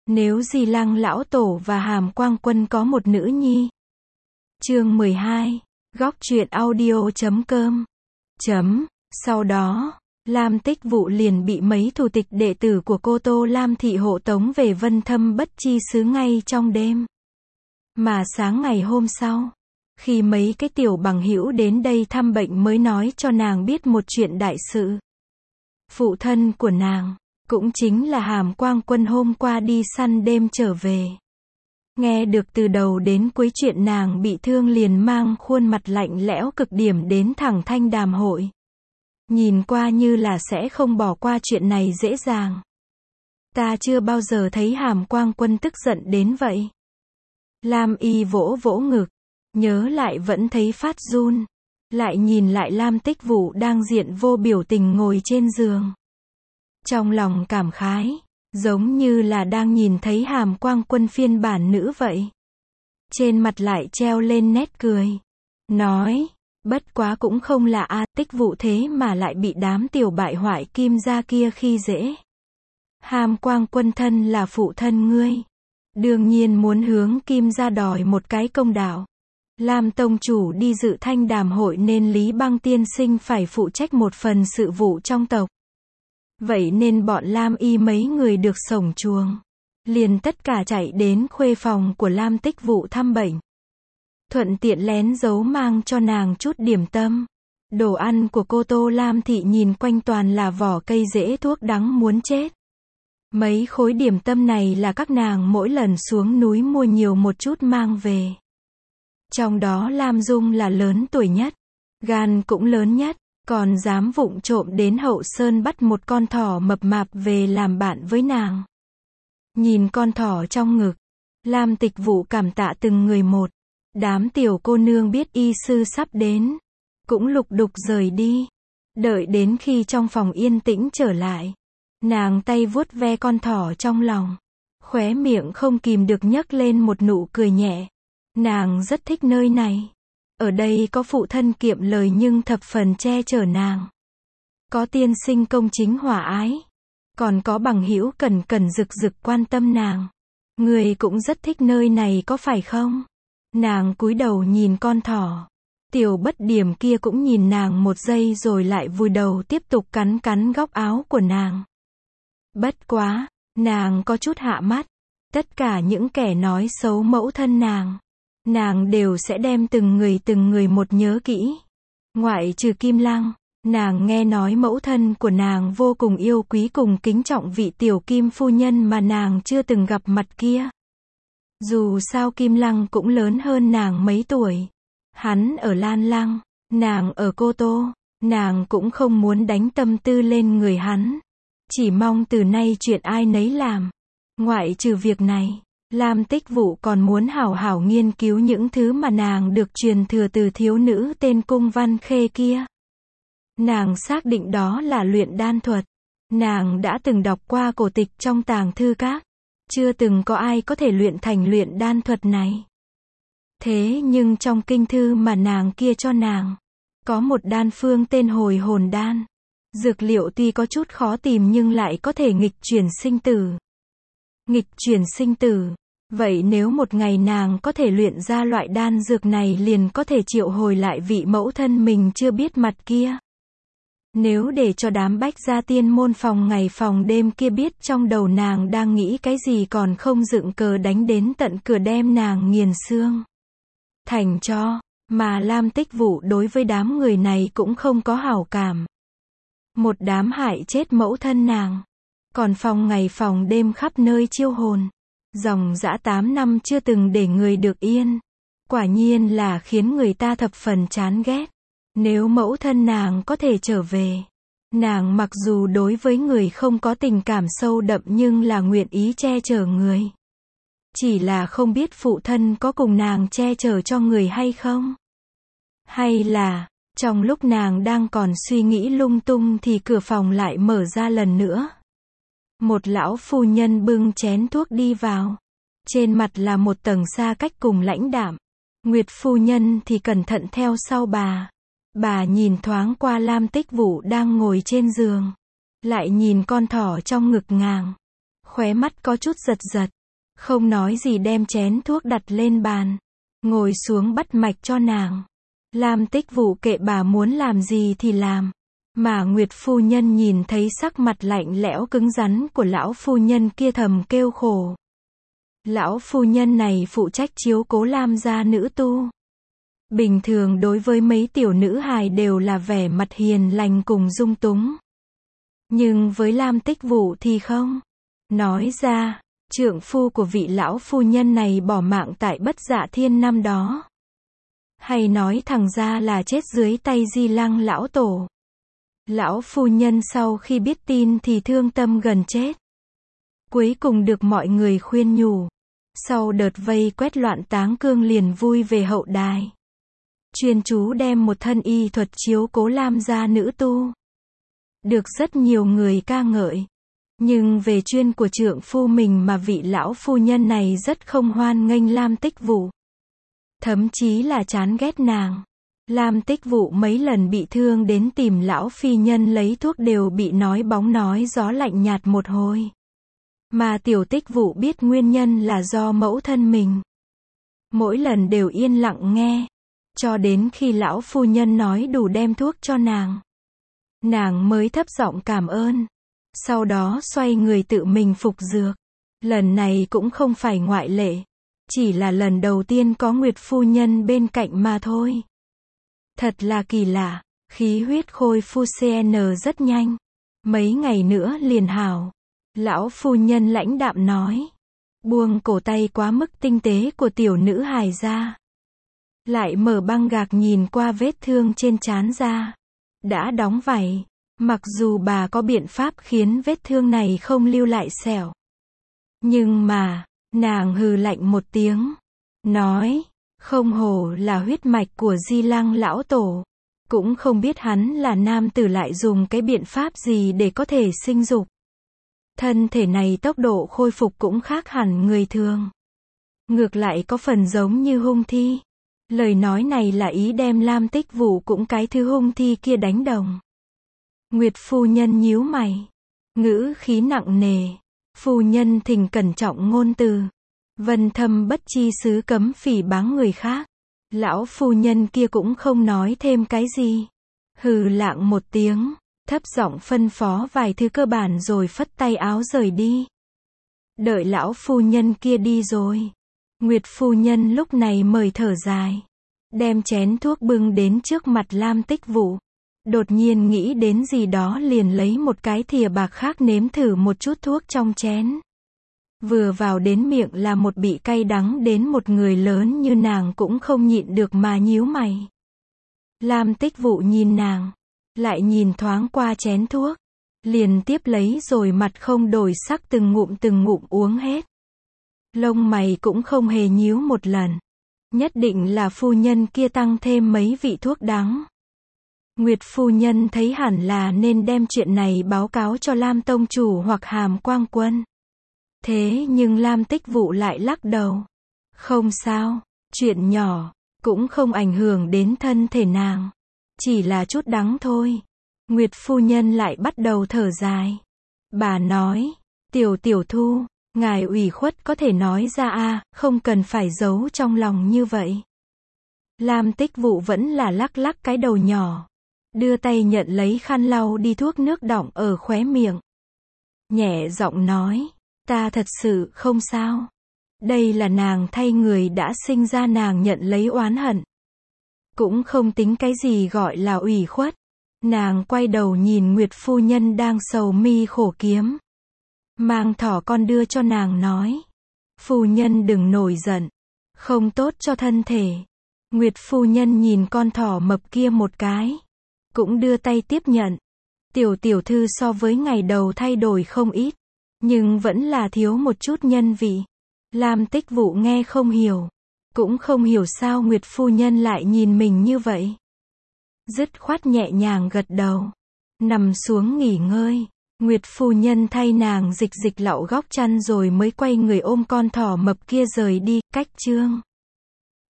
Nếu Di Lăng lão tổ và Hàm Quang Quân có một nữ nhi. Chương 12. Góc truyện audio.com. Sau đó, Lam Tích Vụ liền bị mấy thủ tịch đệ tử của cô Tô Lam Thị hộ tống về Vân Thâm Bất Chi xứ ngay trong đêm. Mà sáng ngày hôm sau, khi mấy cái tiểu bằng hữu đến đây thăm bệnh mới nói cho nàng biết một chuyện đại sự. Phụ thân của nàng, cũng chính là Hàm Quang Quân hôm qua đi săn đêm trở về. Nghe được từ đầu đến cuối chuyện nàng bị thương liền mang khuôn mặt lạnh lẽo cực điểm đến thẳng Thanh Đàm hội. Nhìn qua như là sẽ không bỏ qua chuyện này dễ dàng. Ta chưa bao giờ thấy Hàm Quang Quân tức giận đến vậy. Lam Y vỗ vỗ ngực, nhớ lại vẫn thấy phát run. Lại nhìn lại Lam Tích Vụ đang diện vô biểu tình ngồi trên giường. Trong lòng cảm khái, giống như là đang nhìn thấy Hàm Quang Quân phiên bản nữ vậy. Trên mặt lại treo lên nét cười. Nói, bất quá cũng không là Tích Vụ thế mà lại bị đám tiểu bại hoại Kim gia kia khi dễ. Hàm Quang Quân thân là phụ thân ngươi. Đương nhiên muốn hướng Kim gia đòi một cái công đạo. Lam tông chủ đi dự Thanh Đàm hội nên Lý Băng tiên sinh phải phụ trách một phần sự vụ trong tộc. Vậy nên bọn Lam Y mấy người được sổng chuồng. Liền tất cả chạy đến khuê phòng của Lam Tích Vụ thăm bệnh. Thuận tiện lén giấu mang cho nàng chút điểm tâm. Đồ ăn của cô Tô Lam Thị nhìn quanh toàn là vỏ cây rễ thuốc đắng muốn chết. Mấy khối điểm tâm này là các nàng mỗi lần xuống núi mua nhiều một chút mang về. Trong đó Lam Dung là lớn tuổi nhất, gan cũng lớn nhất, còn dám vụng trộm đến Hậu Sơn bắt một con thỏ mập mạp về làm bạn với nàng. Nhìn con thỏ trong ngực, Lam Tịch Vụ cảm tạ từng người một. Đám tiểu cô nương biết y sư sắp đến, cũng lục đục rời đi. Đợi đến khi trong phòng yên tĩnh trở lại, nàng tay vuốt ve con thỏ trong lòng, khóe miệng không kìm được nhấc lên một nụ cười nhẹ. Nàng rất thích nơi này. Ở đây có phụ thân kiệm lời nhưng thập phần che chở nàng. Có tiên sinh công chính hòa ái. Còn có bằng hữu cẩn cẩn rực rực quan tâm nàng. Người cũng rất thích nơi này có phải không? Nàng cúi đầu nhìn con thỏ. Tiểu Bất Điểm kia cũng nhìn nàng một giây rồi lại vùi đầu tiếp tục cắn cắn góc áo của nàng. Bất quá, nàng có chút hạ mắt. Tất cả những kẻ nói xấu mẫu thân nàng đều sẽ đem từng người một nhớ kỹ. Ngoại trừ Kim Lăng, nàng nghe nói mẫu thân của nàng vô cùng yêu quý cùng kính trọng vị tiểu Kim phu nhân mà nàng chưa từng gặp mặt kia. Dù sao Kim Lăng cũng lớn hơn nàng mấy tuổi. Hắn ở Lan Lăng, nàng ở Cô Tô, nàng cũng không muốn đánh tâm tư lên người hắn. Chỉ mong từ nay chuyện ai nấy làm. Ngoại trừ việc này, Lam Tích Vụ còn muốn hảo hảo nghiên cứu những thứ mà nàng được truyền thừa từ thiếu nữ tên Cung Văn Khê kia. Nàng xác định đó là luyện đan thuật. Nàng đã từng đọc qua cổ tịch trong tàng thư các. Chưa từng có ai có thể luyện thành luyện đan thuật này. Thế nhưng trong kinh thư mà nàng kia cho nàng, có một đan phương tên Hồi Hồn Đan. Dược liệu tuy có chút khó tìm nhưng lại có thể nghịch chuyển sinh tử. Nghịch chuyển sinh tử. Vậy nếu một ngày nàng có thể luyện ra loại đan dược này liền có thể triệu hồi lại vị mẫu thân mình chưa biết mặt kia. Nếu để cho đám Bách Gia Tiên môn phòng ngày phòng đêm kia biết trong đầu nàng đang nghĩ cái gì còn không dựng cờ đánh đến tận cửa đem nàng nghiền xương thành cho, mà Lam Tích Vụ đối với đám người này cũng không có hảo cảm. Một đám hại chết mẫu thân nàng. Còn phòng ngày phòng đêm khắp nơi chiêu hồn. Dòng dã 8 năm chưa từng để người được yên. Quả nhiên là khiến người ta thập phần chán ghét. Nếu mẫu thân nàng có thể trở về, nàng mặc dù đối với người không có tình cảm sâu đậm nhưng là nguyện ý che chở người. Chỉ là không biết phụ thân có cùng nàng che chở cho người hay không? Hay là, trong lúc nàng đang còn suy nghĩ lung tung thì cửa phòng lại mở ra lần nữa. Một lão phu nhân bưng chén thuốc đi vào. Trên mặt là một tầng xa cách cùng lãnh đạm. Nguyệt phu nhân thì cẩn thận theo sau bà. Bà nhìn thoáng qua Lam Tích Vụ đang ngồi trên giường. Lại nhìn con thỏ trong ngực nàng. Khóe mắt có chút giật giật. Không nói gì đem chén thuốc đặt lên bàn. Ngồi xuống bắt mạch cho nàng. Lam Tích Vũ kệ bà muốn làm gì thì làm. Mà Nguyệt phu nhân nhìn thấy sắc mặt lạnh lẽo cứng rắn của lão phu nhân kia thầm kêu khổ. Lão phu nhân này phụ trách chiếu cố Lam gia nữ tu. Bình thường đối với mấy tiểu nữ hài đều là vẻ mặt hiền lành cùng dung túng. Nhưng với Lam Tích Vũ thì không. Nói ra, trượng phu của vị lão phu nhân này bỏ mạng tại Bất Dạ Thiên năm đó. Hay nói thẳng ra là chết dưới tay Di Lăng lão tổ. Lão phu nhân sau khi biết tin thì thương tâm gần chết. Cuối cùng được mọi người khuyên nhủ. Sau đợt vây quét loạn Táng Cương liền vui về hậu đài. Chuyên chú đem một thân y thuật chiếu cố Lam gia nữ tu. Được rất nhiều người ca ngợi. Nhưng về chuyên của trượng phu mình mà vị lão phu nhân này rất không hoan nghênh Lam Tích Vũ. Thậm chí là chán ghét nàng. Lam Tích Vũ mấy lần bị thương đến tìm lão phi nhân lấy thuốc đều bị nói bóng nói gió lạnh nhạt một hồi. Mà tiểu Tích Vũ biết nguyên nhân là do mẫu thân mình. Mỗi lần đều yên lặng nghe. Cho đến khi lão phu nhân nói đủ đem thuốc cho nàng. Nàng mới thấp giọng cảm ơn. Sau đó xoay người tự mình phục dược. Lần này cũng không phải ngoại lệ. Chỉ là lần đầu tiên có Nguyệt phu nhân bên cạnh mà thôi. Thật là kỳ lạ, khí huyết khôi phu CN rất nhanh. Mấy ngày nữa liền hảo. Lão phu nhân lãnh đạm nói. Buông cổ tay quá mức tinh tế của tiểu nữ hài ra. Lại mở băng gạc nhìn qua vết thương trên trán ra. Đã đóng vảy. Mặc dù bà có biện pháp khiến vết thương này không lưu lại sẹo. Nhưng mà, nàng hừ lạnh một tiếng. Nói, không hổ là huyết mạch của Di Lăng lão tổ. Cũng không biết hắn là nam tử lại dùng cái biện pháp gì để có thể sinh dục. Thân thể này tốc độ khôi phục cũng khác hẳn người thường. Ngược lại có phần giống như hung thi. Lời nói này là ý đem Lam Tích Vũ cũng cái thứ hung thi kia đánh đồng. Nguyệt phu nhân nhíu mày. Ngữ khí nặng nề. Phu nhân thỉnh cẩn trọng ngôn từ. Vân thâm bất chi xứ cấm phỉ báng người khác. Lão phu nhân kia cũng không nói thêm cái gì. Hừ lạng một tiếng. Thấp giọng phân phó vài thứ cơ bản rồi phất tay áo rời đi. Đợi lão phu nhân kia đi rồi. Nguyệt phu nhân lúc này mời thở dài. Đem chén thuốc bưng đến trước mặt Lam Tích Vũ. Đột nhiên nghĩ đến gì đó liền lấy một cái thìa bạc khác nếm thử một chút thuốc trong chén. Vừa vào đến miệng là một bị cay đắng đến một người lớn như nàng cũng không nhịn được mà nhíu mày. Lam Tích Vũ nhìn nàng. Lại nhìn thoáng qua chén thuốc. Liền tiếp lấy rồi mặt không đổi sắc từng ngụm uống hết. Lông mày cũng không hề nhíu một lần. Nhất định là phu nhân kia tăng thêm mấy vị thuốc đắng. Nguyệt phu nhân thấy hẳn là nên đem chuyện này báo cáo cho Lam tông chủ hoặc Hàm Quang Quân. Thế nhưng Lam Tích Vũ lại lắc đầu. Không sao, chuyện nhỏ, cũng không ảnh hưởng đến thân thể nàng. Chỉ là chút đắng thôi. Nguyệt phu nhân lại bắt đầu thở dài. Bà nói, tiểu thu, ngài ủy khuất có thể nói ra a, không cần phải giấu trong lòng như vậy. Lam Tích Vũ vẫn là lắc lắc cái đầu nhỏ. Đưa tay nhận lấy khăn lau đi thuốc nước đọng ở khóe miệng. Nhẹ giọng nói, ta thật sự không sao. Đây là nàng thay người đã sinh ra nàng nhận lấy oán hận. Cũng không tính cái gì gọi là ủy khuất. Nàng quay đầu nhìn Nguyệt phu nhân đang sầu mi khổ kiếm. Mang thỏ con đưa cho nàng nói. Phu nhân đừng nổi giận. Không tốt cho thân thể. Nguyệt phu nhân nhìn con thỏ mập kia một cái. Cũng đưa tay tiếp nhận. Tiểu thư so với ngày đầu thay đổi không ít. Nhưng vẫn là thiếu một chút nhân vị. Lam Tích Vũ nghe không hiểu. Cũng không hiểu sao Nguyệt phu nhân lại nhìn mình như vậy. Dứt khoát nhẹ nhàng gật đầu. Nằm xuống nghỉ ngơi. Nguyệt phu nhân thay nàng dịch lạo góc chăn rồi mới quay người ôm con thỏ mập kia rời đi. Cách chương